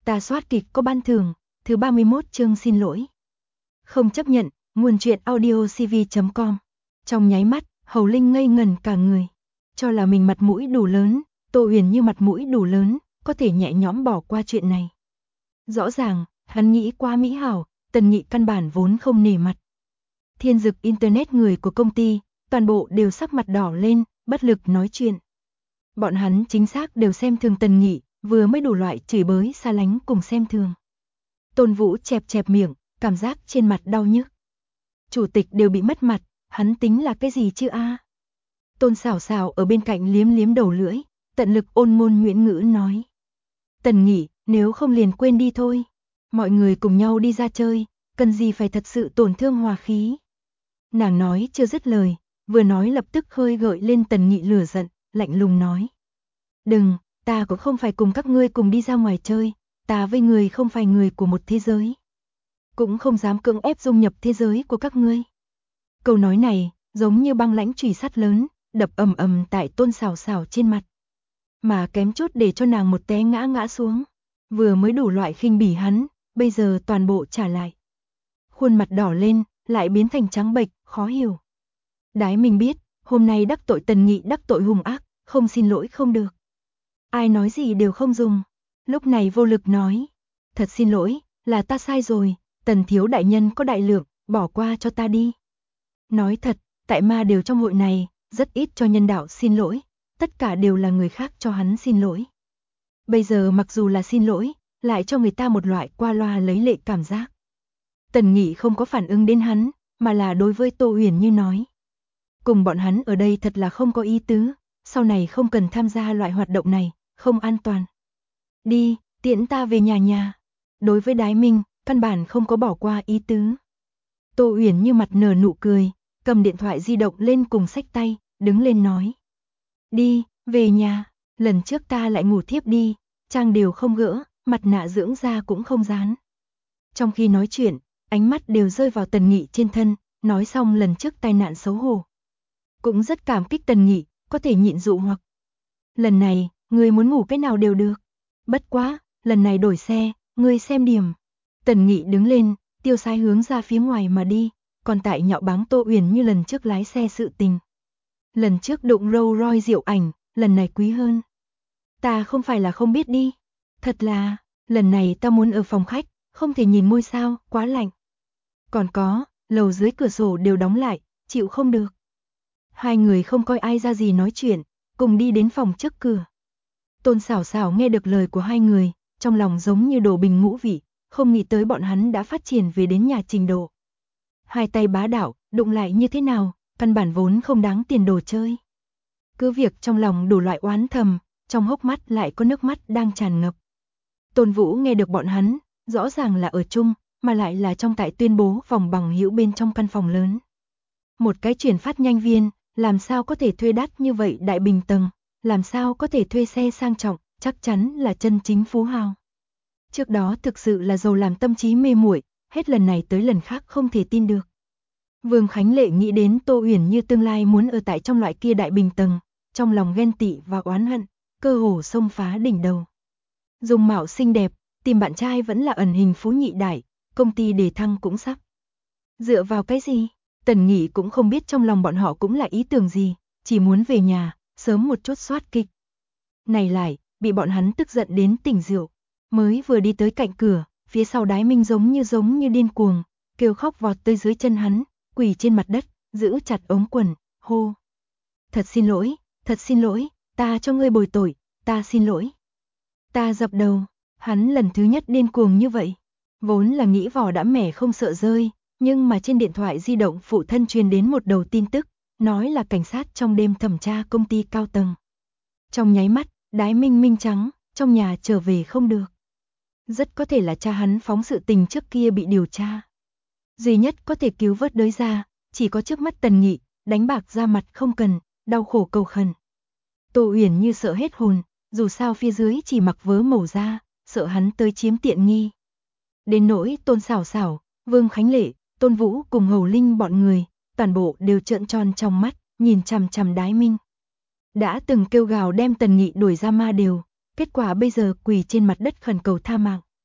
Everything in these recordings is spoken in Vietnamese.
Ta soát kịch có ban thưởng, thứ 31 chương xin lỗi. Không chấp nhận, nguồn truyện audio cv.com. Trong nháy mắt, Hầu Linh ngây ngẩn cả người. Cho là mình mặt mũi đủ lớn, Tô Huyền Như mặt mũi đủ lớn, có thể nhẹ nhõm bỏ qua chuyện này. Rõ ràng, hắn nghĩ quá mỹ hảo, Tần Nghị căn bản vốn không nể mặt. Thiên Dực Internet người của công ty, toàn bộ đều sắc mặt đỏ lên, bất lực nói chuyện. Bọn hắn chính xác đều xem thường Tần Nghị, vừa mới đủ loại chửi bới xa lánh cùng xem thường. Tôn Vũ chẹp chẹp miệng, cảm giác trên mặt đau nhức. Chủ tịch đều bị mất mặt, hắn tính là cái gì chứ a? Tôn Sảo Sảo ở bên cạnh liếm liếm đầu lưỡi, tận lực ôn ngôn nguyễn ngữ nói. Tần Nghị, nếu không liền quên đi thôi. Mọi người cùng nhau đi ra chơi, cần gì phải thật sự tổn thương hòa khí. Nàng nói chưa dứt lời, vừa nói lập tức khơi gợi lên Tần Nghị lửa giận, lạnh lùng nói. Đừng, ta cũng không phải cùng các ngươi cùng đi ra ngoài chơi, ta với người không phải người của một thế giới. Cũng không dám cưỡng ép dung nhập thế giới của các ngươi. Câu nói này, giống như băng lãnh chùy sắt lớn, đập ầm ầm tại Tôn Sảo Sảo trên mặt. Mà kém chút để cho nàng một té ngã xuống. Vừa mới đủ loại khinh bỉ hắn, bây giờ toàn bộ trả lại. Khuôn mặt đỏ lên, lại biến thành trắng bệch, khó hiểu. Đái Minh biết, hôm nay đắc tội Tần Nghị đắc tội hung ác, không xin lỗi không được. Ai nói gì đều không dùng. Lúc này vô lực nói. Thật xin lỗi, là ta sai rồi, Tần thiếu đại nhân có đại lượng, bỏ qua cho ta đi. Nói thật, tại ma đều trong hội này, rất ít cho nhân đạo xin lỗi, tất cả đều là người khác cho hắn xin lỗi. Bây giờ mặc dù là xin lỗi, lại cho người ta một loại qua loa lấy lệ cảm giác. Tần Nghị không có phản ứng đến hắn, mà là đối với Tô Huyền Như nói. Cùng bọn hắn ở đây thật là không có ý tứ, sau này không cần tham gia loại hoạt động này, không an toàn. Đi, tiễn ta về nhà. Đối với Đái Minh, căn bản không có bỏ qua ý tứ. Tô Huyền Như mặt nở nụ cười, cầm điện thoại di động lên cùng xách tay, đứng lên nói. Đi, về nhà, lần trước ta lại ngủ thiếp đi, trang đều không gỡ, mặt nạ dưỡng da cũng không dán. Trong khi nói chuyện, ánh mắt đều rơi vào Tần Nghị trên thân, nói xong lần trước tai nạn xấu hổ. Cũng rất cảm kích Tần Nghị, có thể nhịn dụ hoặc. Lần này, người muốn ngủ cái nào đều được. Bất quá, lần này đổi xe, người xem điểm. Tần Nghị đứng lên, tiêu sái hướng ra phía ngoài mà đi, còn tại nhạo báng Tô Huyền Như lần trước lái xe sự tình. Lần trước đụng Rolls Royce Diệu Ảnh, lần này quý hơn. Ta không phải là không biết đi. Thật là, lần này ta muốn ở phòng khách, không thể nhìn ngôi sao, quá lạnh. Còn có, lầu dưới cửa sổ đều đóng lại, chịu không được. Hai người không coi ai ra gì nói chuyện, cùng đi đến phòng trước cửa. Tôn Sảo Sảo nghe được lời của hai người, trong lòng giống như đổ bình ngũ vị, không nghĩ tới bọn hắn đã phát triển về đến nhà trình độ. Hai tay bá đạo, đụng lại như thế nào, căn bản vốn không đáng tiền đồ chơi. Cứ việc trong lòng đủ loại oán thầm, trong hốc mắt lại có nước mắt đang tràn ngập. Tôn Vũ nghe được bọn hắn, rõ ràng là ở chung, mà lại là trong tại tuyên bố vòng bằng hữu bên trong căn phòng lớn. Một cái chuyển phát nhanh viên, làm sao có thể thuê đắt như vậy đại bình tầng, làm sao có thể thuê xe sang trọng, chắc chắn là chân chính phú hào. Trước đó thực sự là giàu làm tâm trí mê muội, hết lần này tới lần khác không thể tin được. Vương Khánh Lệ nghĩ đến Tô Huyền Như tương lai muốn ở tại trong loại kia đại bình tầng, trong lòng ghen tị và oán hận, cơ hồ xông phá đỉnh đầu. Dung mạo xinh đẹp, tìm bạn trai vẫn là ẩn hình phú nhị đại, công ty đề thăng cũng sắp. Dựa vào cái gì? Tần Nghị cũng không biết trong lòng bọn họ cũng là ý tưởng gì, chỉ muốn về nhà, sớm một chút soát kịch. Này lại, bị bọn hắn tức giận đến tỉnh rượu. Mới vừa đi tới cạnh cửa, phía sau Đái Minh giống như điên cuồng, kêu khóc vọt tới dưới chân hắn, quỳ trên mặt đất, giữ chặt ống quần, hô. Thật xin lỗi, ta cho ngươi bồi tội, ta xin lỗi. Ta dập đầu, hắn lần thứ nhất điên cuồng như vậy. Vốn là nghĩ vỏ đã mẻ không sợ rơi, nhưng mà trên điện thoại di động phụ thân truyền đến một đầu tin tức, nói là cảnh sát trong đêm thẩm tra công ty cao tầng. Trong nháy mắt, Đái Minh minh trắng, trong nhà trở về không được. Rất có thể là cha hắn phóng sự tình trước kia bị điều tra. Duy nhất có thể cứu vớt đới ra, chỉ có trước mắt Tần Nghị, đánh bạc ra mặt không cần, đau khổ cầu khẩn. Tô Huyền Như sợ hết hồn, dù sao phía dưới chỉ mặc vớ màu da, sợ hắn tới chiếm tiện nghi. Đến nỗi Tôn Sảo Sảo, Vương Khánh Lệ, Tôn Vũ cùng Hầu Linh bọn người, toàn bộ đều trợn tròn trong mắt, nhìn chằm chằm Đái Minh. Đã từng kêu gào đem Tần Nghị đuổi ra ma đều, kết quả bây giờ quỳ trên mặt đất khẩn cầu tha mạng.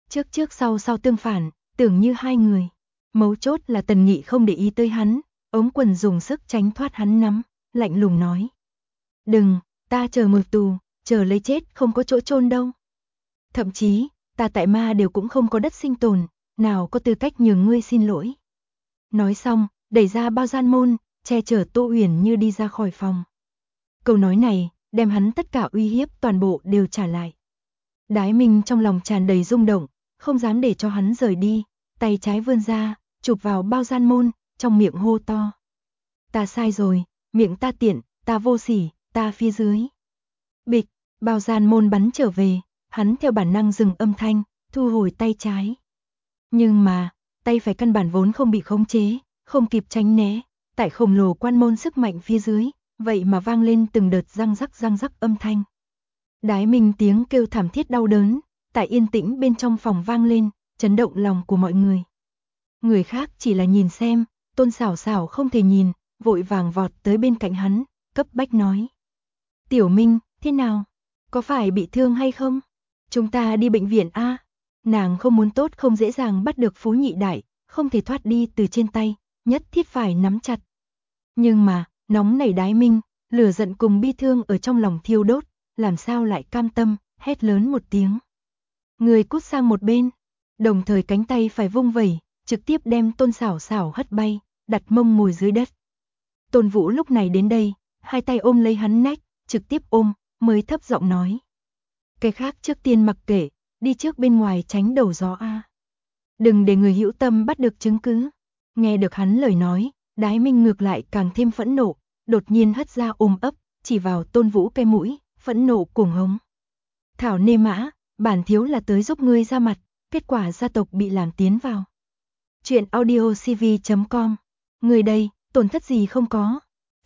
trước trước sau sau tương phản, tưởng như hai người. Mấu chốt là Tần Nghị không để ý tới hắn, ống quần dùng sức tránh thoát hắn nắm, lạnh lùng nói. Đừng, ta chờ ngồi tù, chờ lấy chết không có chỗ chôn đâu. Thậm chí, ta tại ma đều cũng không có đất sinh tồn, nào có tư cách nhường ngươi xin lỗi. Nói xong, đẩy ra bao gian môn, che chở Tô Uyển Như đi ra khỏi phòng. Câu nói này, đem hắn tất cả uy hiếp toàn bộ đều trả lại. Đái Minh trong lòng tràn đầy rung động, không dám để cho hắn rời đi, tay trái vươn ra, chụp vào bao gian môn, trong miệng hô to. Ta sai rồi, miệng ta tiện, ta vô sỉ, ta phía dưới. Bịch, bao gian môn bắn trở về, hắn theo bản năng dừng âm thanh, thu hồi tay trái. Nhưng mà, tay phải căn bản vốn không bị khống chế, không kịp tránh né, tại khổng lồ quan môn sức mạnh phía dưới, vậy mà vang lên từng đợt răng rắc âm thanh. Đái Minh tiếng kêu thảm thiết đau đớn, tại yên tĩnh bên trong phòng vang lên, chấn động lòng của mọi người. Người khác chỉ là nhìn xem, Tôn Sảo Sảo không thể nhìn, vội vàng vọt tới bên cạnh hắn, cấp bách nói. Tiểu Minh, thế nào? Có phải bị thương hay không? Chúng ta đi bệnh viện a. Nàng không muốn tốt không dễ dàng bắt được Phú Nhị Đại, không thể thoát đi từ trên tay, nhất thiết phải nắm chặt. Nhưng mà, nóng nảy Đái Minh, lửa giận cùng bi thương ở trong lòng thiêu đốt, làm sao lại cam tâm, hét lớn một tiếng. Người cút sang một bên, đồng thời cánh tay phải vung vẩy, trực tiếp đem Tôn Sảo Sảo hất bay, đặt mông ngồi dưới đất. Tôn Vũ lúc này đến đây, hai tay ôm lấy hắn nách, trực tiếp ôm, mới thấp giọng nói. Cái khác trước tiên mặc kệ, đi trước bên ngoài tránh đầu gió a. Đừng để người hữu tâm bắt được chứng cứ. Nghe được hắn lời nói, Đái Minh ngược lại càng thêm phẫn nộ, đột nhiên hất ra ôm ấp, chỉ vào Tôn Vũ cái mũi, phẫn nộ cuồng hống. Thảo nê mã, bản thiếu là tới giúp ngươi ra mặt, kết quả gia tộc bị làm tiến vào. Chuyện audiocv.com. Người đây, tổn thất gì không có.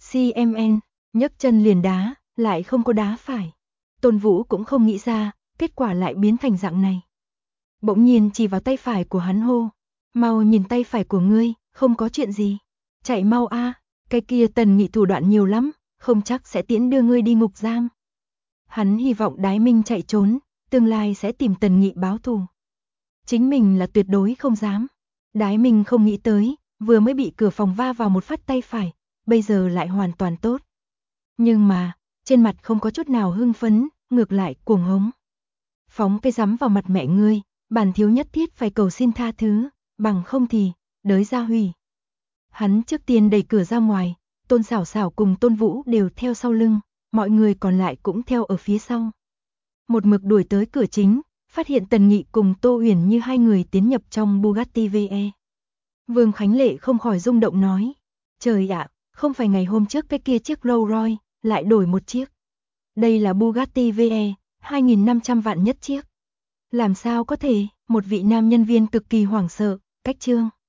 CMN, nhấc chân liền đá, lại không có đá phải. Tôn Vũ cũng không nghĩ ra, kết quả lại biến thành dạng này. Bỗng nhiên chỉ vào tay phải của hắn hô. Mau nhìn tay phải của ngươi, không có chuyện gì. Chạy mau a, cái kia Tần Nghị thủ đoạn nhiều lắm, không chắc sẽ tiễn đưa ngươi đi ngục giam. Hắn hy vọng Đái Minh chạy trốn, tương lai sẽ tìm Tần Nghị báo thù. Chính mình là tuyệt đối không dám. Đái Minh không nghĩ tới, vừa mới bị cửa phòng va vào một phát tay phải, bây giờ lại hoàn toàn tốt. Nhưng mà, trên mặt không có chút nào hưng phấn, ngược lại cuồng hống. Phóng cái rắm vào mặt mẹ ngươi, bản thiếu nhất thiết phải cầu xin tha thứ, bằng không thì, đới ra hủy. Hắn trước tiên đẩy cửa ra ngoài, Tôn Sảo Sảo cùng Tôn Vũ đều theo sau lưng, mọi người còn lại cũng theo ở phía sau. Một mực đuổi tới cửa chính, phát hiện Tần Nghị cùng Tô Uyển Như hai người tiến nhập trong Bugatti VE. Vương Khánh Lệ không khỏi rung động nói, trời ạ, không phải ngày hôm trước cái kia chiếc Rolls Royce, lại đổi một chiếc. Đây là Bugatti VE, 2.500 vạn nhất chiếc. Làm sao có thể, một vị nam nhân viên cực kỳ hoảng sợ, cách trương.